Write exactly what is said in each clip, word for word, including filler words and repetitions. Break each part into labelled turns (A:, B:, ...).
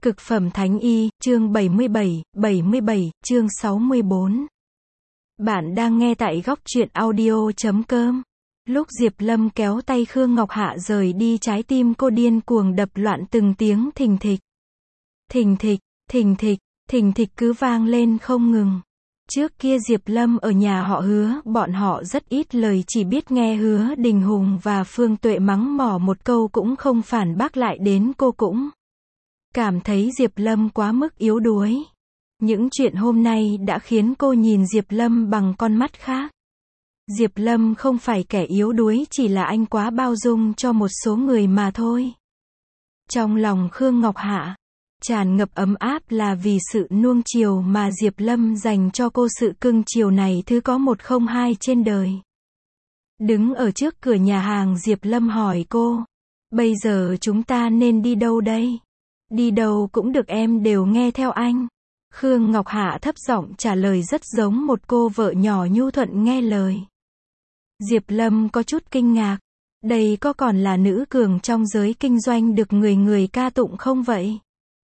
A: Cực phẩm thánh y, chương bảy mươi bảy, bảy mươi bảy, chương sáu mươi bốn. Bạn đang nghe tại góc truyện audio chấm com. Lúc Diệp Lâm kéo tay Khương Ngọc Hạ rời đi, trái tim cô điên cuồng đập loạn, từng tiếng thình thịch. Thình thịch, thình thịch, thình thịch cứ vang lên không ngừng. Trước kia Diệp Lâm ở nhà họ Hứa, bọn họ rất ít lời, chỉ biết nghe Hứa Đình Hùng và Phương Tuệ mắng mỏ một câu cũng không phản bác lại, đến cô cũng cảm thấy Diệp Lâm quá mức yếu đuối. Những chuyện hôm nay đã khiến cô nhìn Diệp Lâm bằng con mắt khác. Diệp Lâm không phải kẻ yếu đuối, chỉ là anh quá bao dung cho một số người mà thôi. Trong lòng Khương Ngọc Hạ tràn ngập ấm áp là vì sự nuông chiều mà Diệp Lâm dành cho cô, sự cưng chiều này thứ có một không hai trên đời. Đứng ở trước cửa nhà hàng, Diệp Lâm hỏi cô, bây giờ chúng ta nên đi đâu đây? Đi đâu cũng được, em đều nghe theo anh. Khương Ngọc Hạ thấp giọng trả lời, rất giống một cô vợ nhỏ nhu thuận nghe lời. Diệp Lâm có chút kinh ngạc, đây có còn là nữ cường trong giới kinh doanh được người người ca tụng không vậy?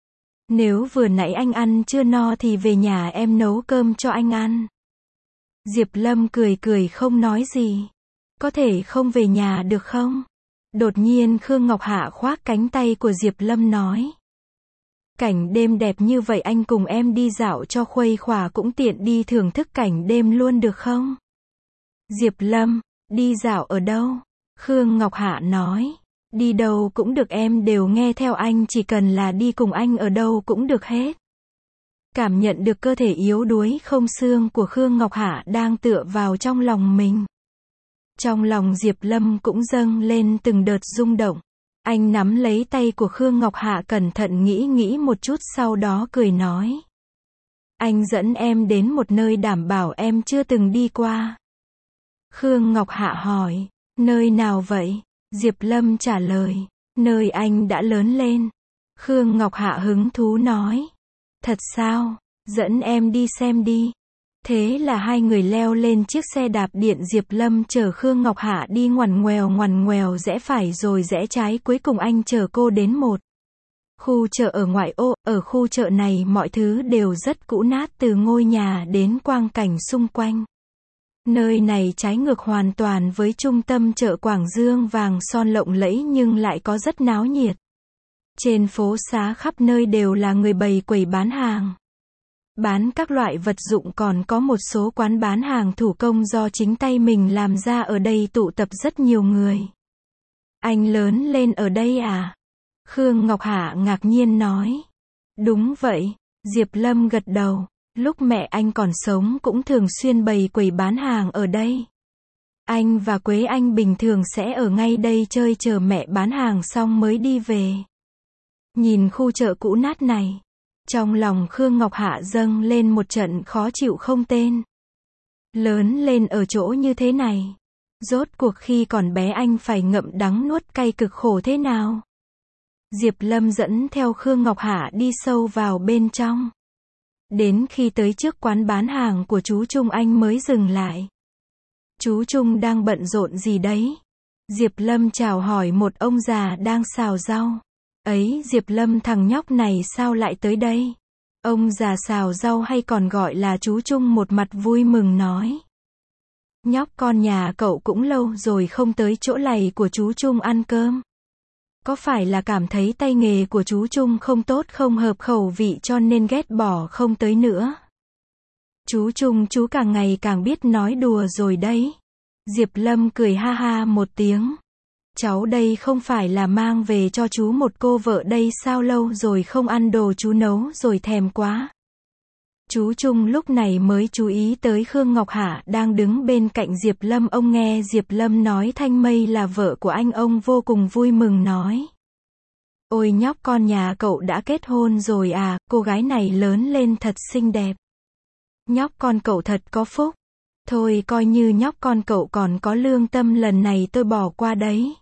A: Nếu vừa nãy anh ăn chưa no thì về nhà em nấu cơm cho anh ăn. Diệp Lâm cười cười không nói gì. Có thể không về nhà được không? Đột nhiên Khương Ngọc Hạ khoác cánh tay của Diệp Lâm nói. Cảnh đêm đẹp như vậy, anh cùng em đi dạo cho khuây khỏa, cũng tiện đi thưởng thức cảnh đêm luôn được không? Diệp Lâm, đi dạo ở đâu? Khương Ngọc Hạ nói. Đi đâu cũng được, em đều nghe theo anh, chỉ cần là đi cùng anh ở đâu cũng được hết. Cảm nhận được cơ thể yếu đuối không xương của Khương Ngọc Hạ đang tựa vào trong lòng mình. Trong lòng Diệp Lâm cũng dâng lên từng đợt rung động. Anh nắm lấy tay của Khương Ngọc Hạ, cẩn thận nghĩ nghĩ một chút, sau đó cười nói. Anh dẫn em đến một nơi đảm bảo em chưa từng đi qua. Khương Ngọc Hạ hỏi, nơi nào vậy? Diệp Lâm trả lời, nơi anh đã lớn lên. Khương Ngọc Hạ hứng thú nói, thật sao? Dẫn em đi xem đi. Thế là hai người leo lên chiếc xe đạp điện, Diệp Lâm chở Khương Ngọc Hạ đi ngoằn ngoèo ngoằn ngoèo, rẽ phải rồi rẽ trái, cuối cùng anh chở cô đến một khu chợ ở ngoại ô. Ở khu chợ này mọi thứ đều rất cũ nát, từ ngôi nhà đến quang cảnh xung quanh. Nơi này trái ngược hoàn toàn với trung tâm chợ Quảng Dương vàng son lộng lẫy, nhưng lại có rất náo nhiệt. Trên phố xá khắp nơi đều là người bày quầy bán hàng, bán các loại vật dụng, còn có một số quán bán hàng thủ công do chính tay mình làm ra. Ở đây tụ tập rất nhiều người. Anh lớn lên ở đây à? Khương Ngọc Hạ ngạc nhiên nói. Đúng vậy. Diệp Lâm gật đầu. Lúc mẹ anh còn sống cũng thường xuyên bày quầy bán hàng ở đây. Anh và Quế Anh bình thường sẽ ở ngay đây chơi, chờ mẹ bán hàng xong mới đi về. Nhìn khu chợ cũ nát này, trong lòng Khương Ngọc Hạ dâng lên một trận khó chịu không tên. Lớn lên ở chỗ như thế này, rốt cuộc khi còn bé anh phải ngậm đắng nuốt cay cực khổ thế nào? Diệp Lâm dẫn theo Khương Ngọc Hạ đi sâu vào bên trong. Đến khi tới trước quán bán hàng của chú Trung, anh mới dừng lại. Chú Trung đang bận rộn gì đấy? Diệp Lâm chào hỏi một ông già đang xào rau. Ấy, Diệp Lâm, thằng nhóc này sao lại tới đây? Ông già xào rau hay còn gọi là chú Trung một mặt vui mừng nói. Nhóc con nhà cậu cũng lâu rồi không tới chỗ lầy của chú Trung ăn cơm. Có phải là cảm thấy tay nghề của chú Trung không tốt, không hợp khẩu vị cho nên ghét bỏ không tới nữa? Chú Trung, chú càng ngày càng biết nói đùa rồi đấy. Diệp Lâm cười ha ha một tiếng. Cháu đây không phải là mang về cho chú một cô vợ đây sao, lâu rồi không ăn đồ chú nấu rồi thèm quá. Chú Trung lúc này mới chú ý tới Khương Ngọc Hạ đang đứng bên cạnh Diệp Lâm. Ông nghe Diệp Lâm nói Thanh Mây là vợ của anh, ông vô cùng vui mừng nói. Ôi, nhóc con nhà cậu đã kết hôn rồi à? Cô gái này lớn lên thật xinh đẹp. Nhóc con cậu thật có phúc. Thôi coi như nhóc con cậu còn có lương tâm, lần này tôi bỏ qua đấy.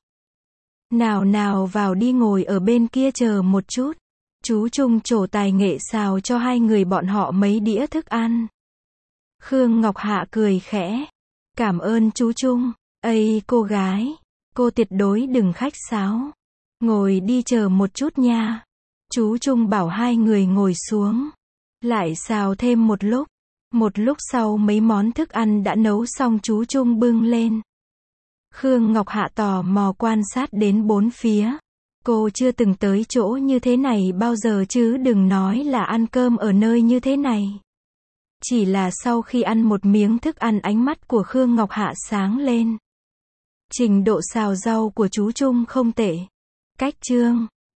A: Nào nào, vào đi, ngồi ở bên kia chờ một chút. Chú Trung trổ tài nghệ xào cho hai người bọn họ mấy đĩa thức ăn. Khương Ngọc Hạ cười khẽ. Cảm ơn chú Trung. Ây cô gái, cô tuyệt đối đừng khách sáo. Ngồi đi chờ một chút nha. Chú Trung bảo hai người ngồi xuống. Lại xào thêm một lúc. Một lúc sau mấy món thức ăn đã nấu xong chú Trung bưng lên. Khương Ngọc Hạ tò mò quan sát đến bốn phía. Cô chưa từng tới chỗ như thế này bao giờ chứ đừng nói là ăn cơm ở nơi như thế này. Chỉ là sau khi ăn một miếng thức ăn ánh mắt của Khương Ngọc Hạ sáng lên. Trình độ xào rau của chú Trung không tệ. Cách chương